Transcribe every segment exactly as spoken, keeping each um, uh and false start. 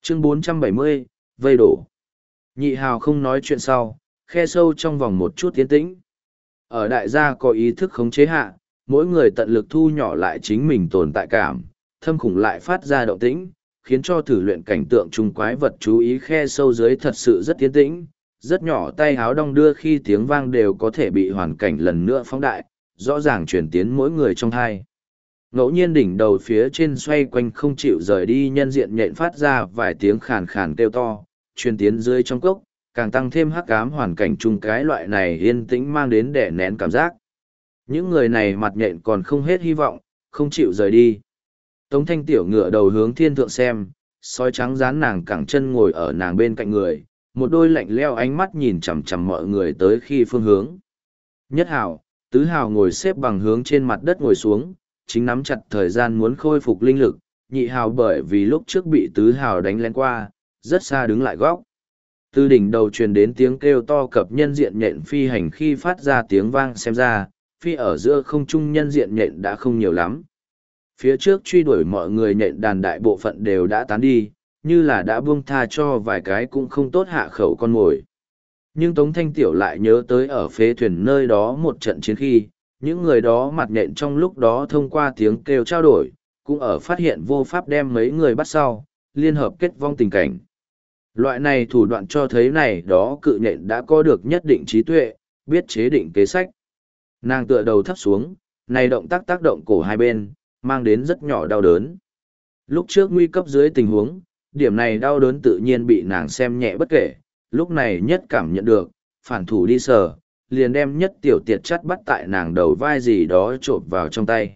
Chương bốn trăm bảy mươi, vây đổ. Nhị hào không nói chuyện sau, khe sâu trong vòng một chút tiến tĩnh. Ở đại gia có ý thức khống chế hạ, mỗi người tận lực thu nhỏ lại chính mình tồn tại cảm, thâm khủng lại phát ra động tĩnh, khiến cho thử luyện cảnh tượng trung quái vật chú ý khe sâu dưới thật sự rất tiến tĩnh, rất nhỏ tay háo đong đưa khi tiếng vang đều có thể bị hoàn cảnh lần nữa phóng đại, rõ ràng truyền tiến mỗi người trong hai. Ngẫu nhiên đỉnh đầu phía trên xoay quanh không chịu rời đi nhân diện nhện phát ra vài tiếng khàn khàn kêu to, truyền tiến dưới trong cốc, càng tăng thêm hắc ám hoàn cảnh chung cái loại này yên tĩnh mang đến đẻ nén cảm giác. Những người này mặt nhện còn không hết hy vọng, không chịu rời đi. Tống thanh tiểu ngựa đầu hướng thiên thượng xem, sói trắng dán nàng cẳng chân ngồi ở nàng bên cạnh người, một đôi lạnh leo ánh mắt nhìn chằm chằm mọi người tới khi phương hướng. Nhất hào, tứ hào ngồi xếp bằng hướng trên mặt đất ngồi xuống, chính nắm chặt thời gian muốn khôi phục linh lực, nhị hào bởi vì lúc trước bị tứ hào đánh lén qua, rất xa đứng lại góc. Từ đỉnh đầu truyền đến tiếng kêu to cập nhân diện nhện phi hành khi phát ra tiếng vang xem ra, phi ở giữa không trung nhân diện nhện đã không nhiều lắm. Phía trước truy đuổi mọi người nhện đàn đại bộ phận đều đã tán đi, như là đã buông tha cho vài cái cũng không tốt hạ khẩu con mồi. Nhưng Tống Thanh Tiểu lại nhớ tới ở phế thuyền nơi đó một trận chiến khi, những người đó mặt nhện trong lúc đó thông qua tiếng kêu trao đổi, cũng ở phát hiện vô pháp đem mấy người bắt sau, liên hợp kết vong tình cảnh. Loại này thủ đoạn cho thấy này đó cự nhện đã có được nhất định trí tuệ, biết chế định kế sách. Nàng tựa đầu thấp xuống, này động tác tác động cổ hai bên, mang đến rất nhỏ đau đớn. Lúc trước nguy cấp dưới tình huống, điểm này đau đớn tự nhiên bị nàng xem nhẹ bất kể, lúc này nhất cảm nhận được, phản thủ đi sờ, liền đem nhất tiểu tiệt chắt bắt tại nàng đầu vai gì đó trộn vào trong tay.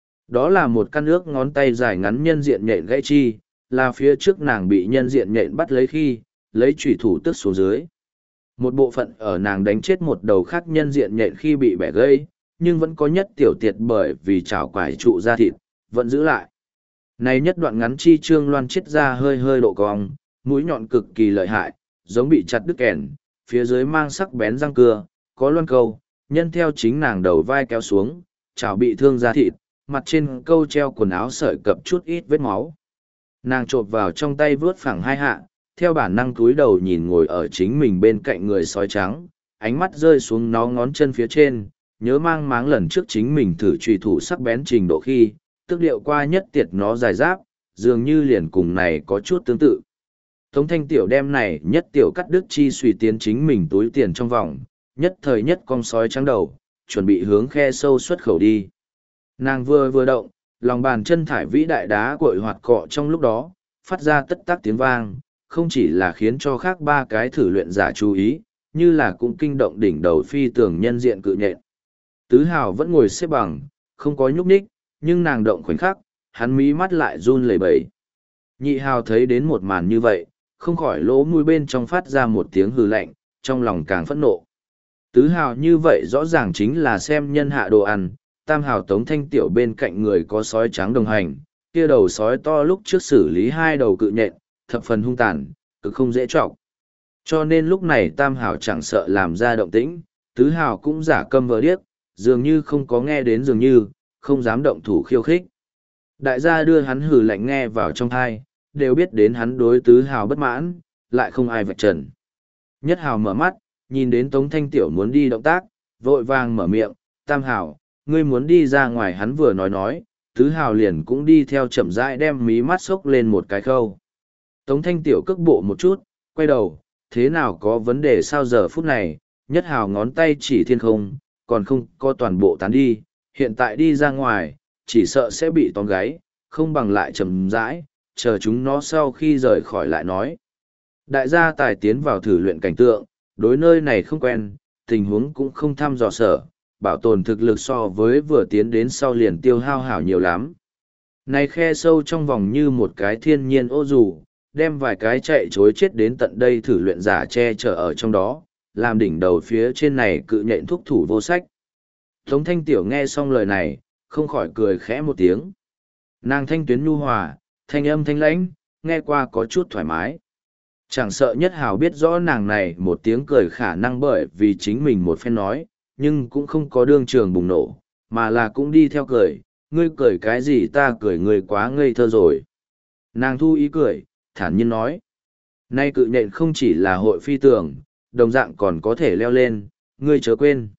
Đó là một căn ước ngón tay dài ngắn nhân diện nhện gãy chi, là phía trước nàng bị nhân diện nhện bắt lấy khi, lấy chủy thủ tức xuống dưới. Một bộ phận ở nàng đánh chết một đầu khác nhân diện nhện khi bị bẻ gãy, nhưng vẫn có nhất tiểu tiệt bởi vì chảo quải trụ ra thịt, vẫn giữ lại. Này nhất đoạn ngắn chi trương loan chết ra hơi hơi độ cong, mũi nhọn cực kỳ lợi hại, giống bị chặt đứt kèn, phía dưới mang sắc bén răng cưa, có loan câu, nhân theo chính nàng đầu vai kéo xuống, chảo bị thương ra thịt, mặt trên câu treo quần áo sợi cập chút ít vết máu. Nàng chộp vào trong tay vướt phẳng hai hạ, theo bản năng túi đầu nhìn ngồi ở chính mình bên cạnh người sói trắng, ánh mắt rơi xuống nó ngón chân phía trên, nhớ mang máng lần trước chính mình thử trùy thủ sắc bén trình độ khi, tức điệu qua nhất tiệt nó dài giáp, dường như liền cùng này có chút tương tự. Tống thanh tiểu đem này nhất tiểu cắt đứt chi suy tiến chính mình túi tiền trong vòng, nhất thời nhất con sói trắng đầu, chuẩn bị hướng khe sâu xuất khẩu đi. Nàng vừa vừa động, lòng bàn chân thải vĩ đại đá cội hoạt cọ trong lúc đó, phát ra tất tác tiếng vang, không chỉ là khiến cho khác ba cái thử luyện giả chú ý, như là cũng kinh động đỉnh đầu phi tường nhân diện cự nhện. Tứ hào vẫn ngồi xếp bằng, không có nhúc nhích, nhưng nàng động khoảnh khắc, hắn mí mắt lại run lẩy bẩy. Nhị hào thấy đến một màn như vậy, không khỏi lỗ mũi bên trong phát ra một tiếng hừ lạnh, trong lòng càng phẫn nộ. Tứ hào như vậy rõ ràng chính là xem nhân hạ đồ ăn, tam hào Tống Thanh Tiểu bên cạnh người có sói trắng đồng hành, kia đầu sói to lúc trước xử lý hai đầu cự nhện, thập phần hung tàn, cực không dễ trọng. Cho nên lúc này tam hào chẳng sợ làm ra động tĩnh, tứ hào cũng giả câm vờ điếc, dường như không có nghe đến dường như, không dám động thủ khiêu khích. Đại gia đưa hắn hừ lạnh nghe vào trong thai, đều biết đến hắn đối tứ hào bất mãn, lại không ai vạch trần. Nhất hào mở mắt, nhìn đến Tống Thanh Tiểu muốn đi động tác, vội vàng mở miệng, tam hào, ngươi muốn đi ra ngoài. Hắn vừa nói nói, tứ hào liền cũng đi theo chậm rãi đem mí mắt xốc lên một cái khâu. Tống Thanh Tiểu cước bộ một chút, quay đầu, thế nào có vấn đề sao giờ phút này, nhất hào ngón tay chỉ thiên không, còn không có toàn bộ tán đi, hiện tại đi ra ngoài, chỉ sợ sẽ bị tóm gáy, không bằng lại chậm rãi, chờ chúng nó sau khi rời khỏi lại nói. Đại gia tài tiến vào thử luyện cảnh tượng, đối nơi này không quen, tình huống cũng không thăm dò sở, bảo tồn thực lực so với vừa tiến đến sau liền tiêu hao hảo nhiều lắm. Này khe sâu trong vòng như một cái thiên nhiên ô dù, đem vài cái chạy chối chết đến tận đây thử luyện giả che chở ở trong đó, làm đỉnh đầu phía trên này cự nhện thúc thủ vô sách. Tống Thanh Tiểu nghe xong lời này, không khỏi cười khẽ một tiếng. Nàng thanh tuyến nhu hòa, thanh âm thanh lãnh, nghe qua có chút thoải mái. Chẳng sợ nhất hào biết rõ nàng này một tiếng cười khả năng bởi vì chính mình một phen nói, nhưng cũng không có đương trường bùng nổ, mà là cũng đi theo cười, ngươi cười cái gì ta cười ngươi quá ngây thơ rồi. Nàng thu ý cười, thản nhiên nói. Nay cự nhện không chỉ là hội phi tường, đồng dạng còn có thể leo lên, ngươi chớ quên.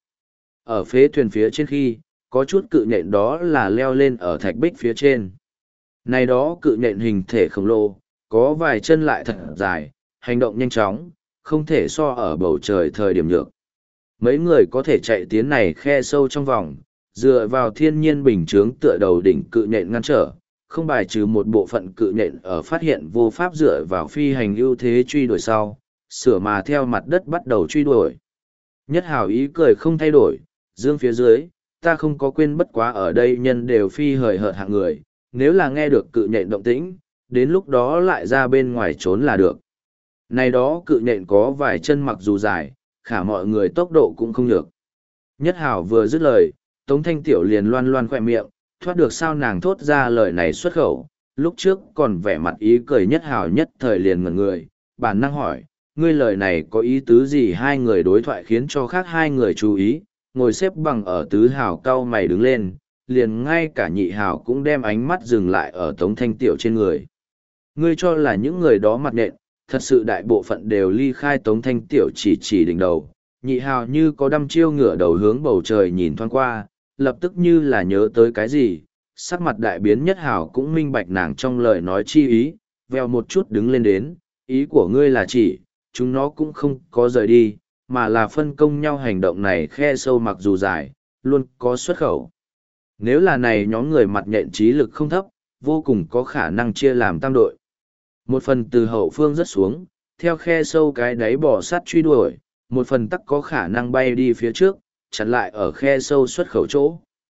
Ở phế thuyền phía trên khi, có chút cự nhện đó là leo lên ở thạch bích phía trên. Này đó cự nhện hình thể khổng lồ, có vài chân lại thật dài, hành động nhanh chóng, không thể so ở bầu trời thời điểm nhược. Mấy người có thể chạy tiến này khe sâu trong vòng, dựa vào thiên nhiên bình chướng tựa đầu đỉnh cự nhện ngăn trở, không bài trừ một bộ phận cự nhện ở phát hiện vô pháp dựa vào phi hành ưu thế truy đuổi sau, sửa mà theo mặt đất bắt đầu truy đuổi. Nhất hào ý cười không thay đổi, dương phía dưới, ta không có quên bất quá ở đây nhân đều phi hời hợt hạng người, nếu là nghe được cự nhện động tĩnh, đến lúc đó lại ra bên ngoài trốn là được. Này đó cự nhện có vài chân mặc dù dài, khả mọi người tốc độ cũng không được. Nhất hào vừa dứt lời, Tống Thanh Tiểu liền loan loan khỏe miệng, thoát được sao nàng thốt ra lời này xuất khẩu, lúc trước còn vẻ mặt ý cười Nhất hào nhất thời liền ngẩn người, bản năng hỏi, ngươi lời này có ý tứ gì? Hai người đối thoại khiến cho khác hai người chú ý, ngồi xếp bằng ở tứ hào cao mày đứng lên, liền ngay cả nhị hào cũng đem ánh mắt dừng lại ở Tống Thanh Tiểu trên người. Ngươi cho là những người đó mặt nện, thật sự đại bộ phận đều ly khai. Tống Thanh Tiểu chỉ chỉ đỉnh đầu, nhị hào như có đăm chiêu ngửa đầu hướng bầu trời nhìn thoáng qua, lập tức như là nhớ tới cái gì, sắc mặt đại biến. Nhất hào cũng minh bạch nàng trong lời nói chi ý, veo một chút đứng lên đến, ý của ngươi là chỉ, chúng nó cũng không có rời đi, mà là phân công nhau hành động này khe sâu mặc dù dài, luôn có xuất khẩu. Nếu là này nhóm người mặt nhện trí lực không thấp, vô cùng có khả năng chia làm tam đội. Một phần từ hậu phương rất xuống, theo khe sâu cái đáy bò sát truy đuổi, một phần tắc có khả năng bay đi phía trước, chặn lại ở khe sâu xuất khẩu chỗ.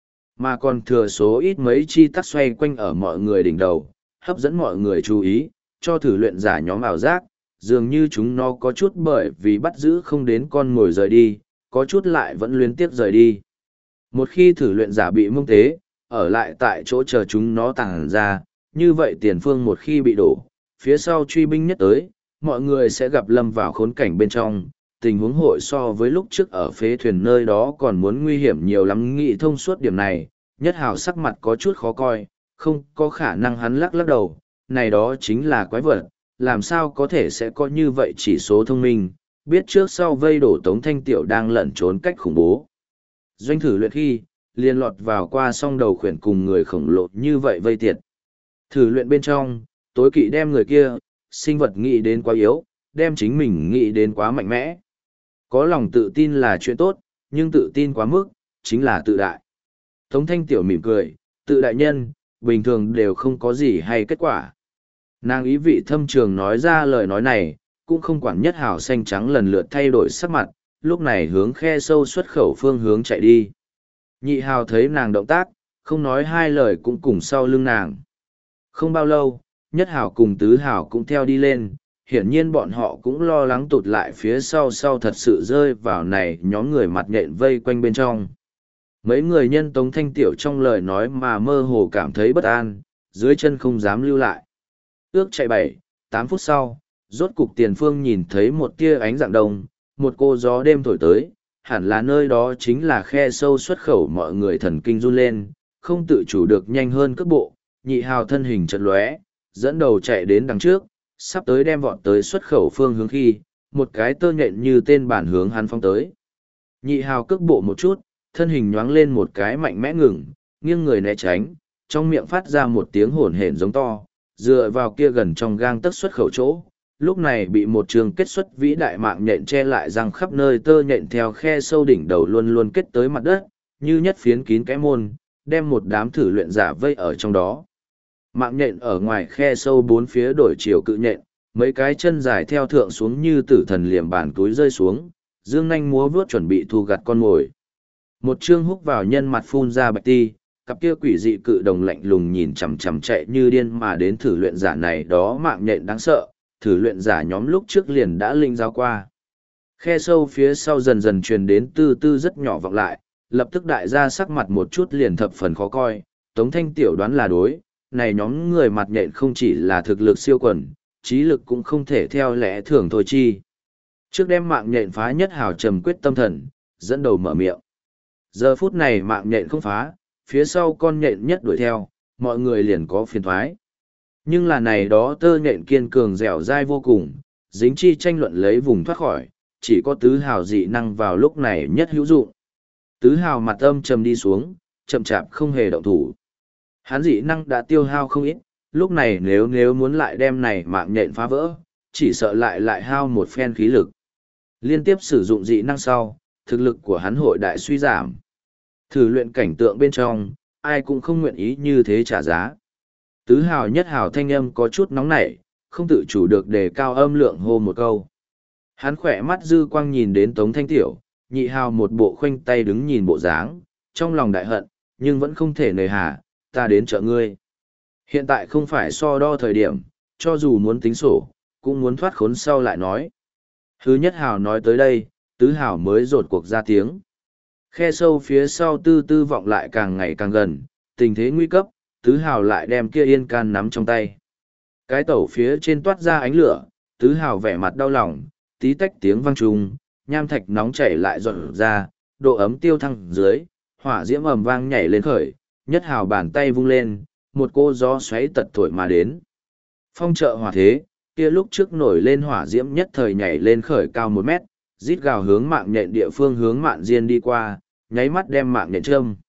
Mà còn thừa số ít mấy chi tắc xoay quanh ở mọi người đỉnh đầu, hấp dẫn mọi người chú ý, cho thử luyện giả nhóm ảo giác, dường như chúng nó có chút bởi vì bắt giữ không đến con mồi rời đi, có chút lại vẫn liên tiếp rời đi. Một khi thử luyện giả bị mông tế, ở lại tại chỗ chờ chúng nó tàng ra, như vậy tiền phương một khi bị đổ, phía sau truy binh nhất tới, mọi người sẽ gặp lâm vào khốn cảnh bên trong. Tình huống hội so với lúc trước ở phế thuyền nơi đó còn muốn nguy hiểm nhiều lắm. Nghĩ thông suốt điểm này, Nhất hào sắc mặt có chút khó coi, không có khả năng. Hắn lắc lắc đầu, này đó chính là quái vật, làm sao có thể sẽ có như vậy chỉ số thông minh, biết trước sau vây đổ Tống Thanh Tiểu đang lẩn trốn cách khủng bố. Doanh thử luyện khi, liên lọt vào qua song đầu khuyển cùng người khổng lồ như vậy vây tiệt. Thử luyện bên trong, tối kỵ đem người kia, sinh vật nghĩ đến quá yếu, đem chính mình nghĩ đến quá mạnh mẽ. Có lòng tự tin là chuyện tốt, nhưng tự tin quá mức, chính là tự đại. Tống Thanh Tiểu mỉm cười, tự đại nhân, bình thường đều không có gì hay kết quả. Nàng ý vị thâm trường nói ra lời nói này, cũng không quản Nhất hào xanh trắng lần lượt thay đổi sắc mặt, lúc này hướng khe sâu xuất khẩu phương hướng chạy đi. Nhị hào thấy nàng động tác, không nói hai lời cũng cùng sau lưng nàng. Không bao lâu, Nhất hào cùng tứ hào cũng theo đi lên, hiển nhiên bọn họ cũng lo lắng tụt lại phía sau sau thật sự rơi vào này nhóm người mặt nhện vây quanh bên trong. Mấy người nhân Tống Thanh Tiểu trong lời nói mà mơ hồ cảm thấy bất an, dưới chân không dám lưu lại. Ước chạy bảy, tám phút sau, rốt cục tiền phương nhìn thấy một tia ánh dạng đông, một cô gió đêm thổi tới, hẳn là nơi đó chính là khe sâu xuất khẩu. Mọi người thần kinh run lên, không tự chủ được nhanh hơn cước bộ, nhị hào thân hình chật lóe, dẫn đầu chạy đến đằng trước, sắp tới đem vọt tới xuất khẩu phương hướng khi, một cái tơ nhện như tên bản hướng hắn phong tới. Nhị hào cước bộ một chút, thân hình nhoáng lên một cái mạnh mẽ ngừng, nghiêng người né tránh, trong miệng phát ra một tiếng hổn hển giống to, dựa vào kia gần trong gang tấc xuất khẩu chỗ. Lúc này bị một trường kết xuất vĩ đại mạng nhện che lại răng khắp nơi, tơ nhện theo khe sâu đỉnh đầu luôn luôn kết tới mặt đất, như nhất phiến kín cái môn, đem một đám thử luyện giả vây ở trong đó. Mạng nhện ở ngoài khe sâu bốn phía đổi chiều cự nhện, mấy cái chân dài theo thượng xuống như tử thần liềm bàn túi rơi xuống, dương nanh múa vuốt chuẩn bị thu gặt con mồi. Một chương húc vào nhân mặt phun ra bạch ti, cặp kia quỷ dị cự đồng lạnh lùng nhìn chằm chằm chạy như điên mà đến thử luyện giả này đó. Mạng nhện đáng sợ, thử luyện giả nhóm lúc trước liền đã linh giáo qua. Khe sâu phía sau dần dần truyền đến tư tư rất nhỏ vọng lại, lập tức đại gia sắc mặt một chút liền thập phần khó coi. Tống Thanh Tiểu đoán là đối, này nhóm người mặt nhện không chỉ là thực lực siêu quần, trí lực cũng không thể theo lẽ thường thôi chi. Trước đem mạng nhện phá, Nhất hào trầm quyết tâm thần, dẫn đầu mở miệng. Giờ phút này mạng nhện không phá, phía sau con nhện nhất đuổi theo, mọi người liền có phiền thoái. Nhưng là này đó tơ nhện kiên cường dẻo dai vô cùng, dính chi tranh luận lấy vùng thoát khỏi, chỉ có tứ hào dị năng vào lúc này nhất hữu dụng. Tứ hào mặt âm trầm đi xuống, chậm chạp không hề động thủ. Hắn dị năng đã tiêu hao không ít, lúc này nếu nếu muốn lại đem này mạng nhện phá vỡ, chỉ sợ lại lại hao một phen khí lực. Liên tiếp sử dụng dị năng sau, thực lực của hắn hội đại suy giảm. Thử luyện cảnh tượng bên trong, ai cũng không nguyện ý như thế trả giá. Tứ hào nhất hào thanh âm có chút nóng nảy, không tự chủ được đề cao âm lượng hô một câu. Hắn khỏe mắt dư quang nhìn đến Tống Thanh Tiểu, nhị hào một bộ khoanh tay đứng nhìn bộ dáng, trong lòng đại hận, nhưng vẫn không thể nề hà, ta đến trợ ngươi. Hiện tại không phải so đo thời điểm, cho dù muốn tính sổ, cũng muốn thoát khốn sau lại nói. Hứ nhất hào nói tới đây, tứ hào mới rột cuộc ra tiếng. Khe sâu phía sau tư tư vọng lại càng ngày càng gần, tình thế nguy cấp, tứ hào lại đem kia yên can nắm trong tay. Cái tẩu phía trên toát ra ánh lửa, tứ hào vẻ mặt đau lòng, tí tách tiếng vang trùng, nham thạch nóng chảy lại giọt ra, độ ấm tiêu thăng dưới, hỏa diễm ầm vang nhảy lên khởi, nhất hào bàn tay vung lên, một cô gió xoáy tật thổi mà đến. Phong trợ hỏa thế, kia lúc trước nổi lên hỏa diễm nhất thời nhảy lên khởi cao một mét, rít gào hướng mạng nhện địa phương hướng mạng diên đi qua, nháy mắt đem mạng nhện châm.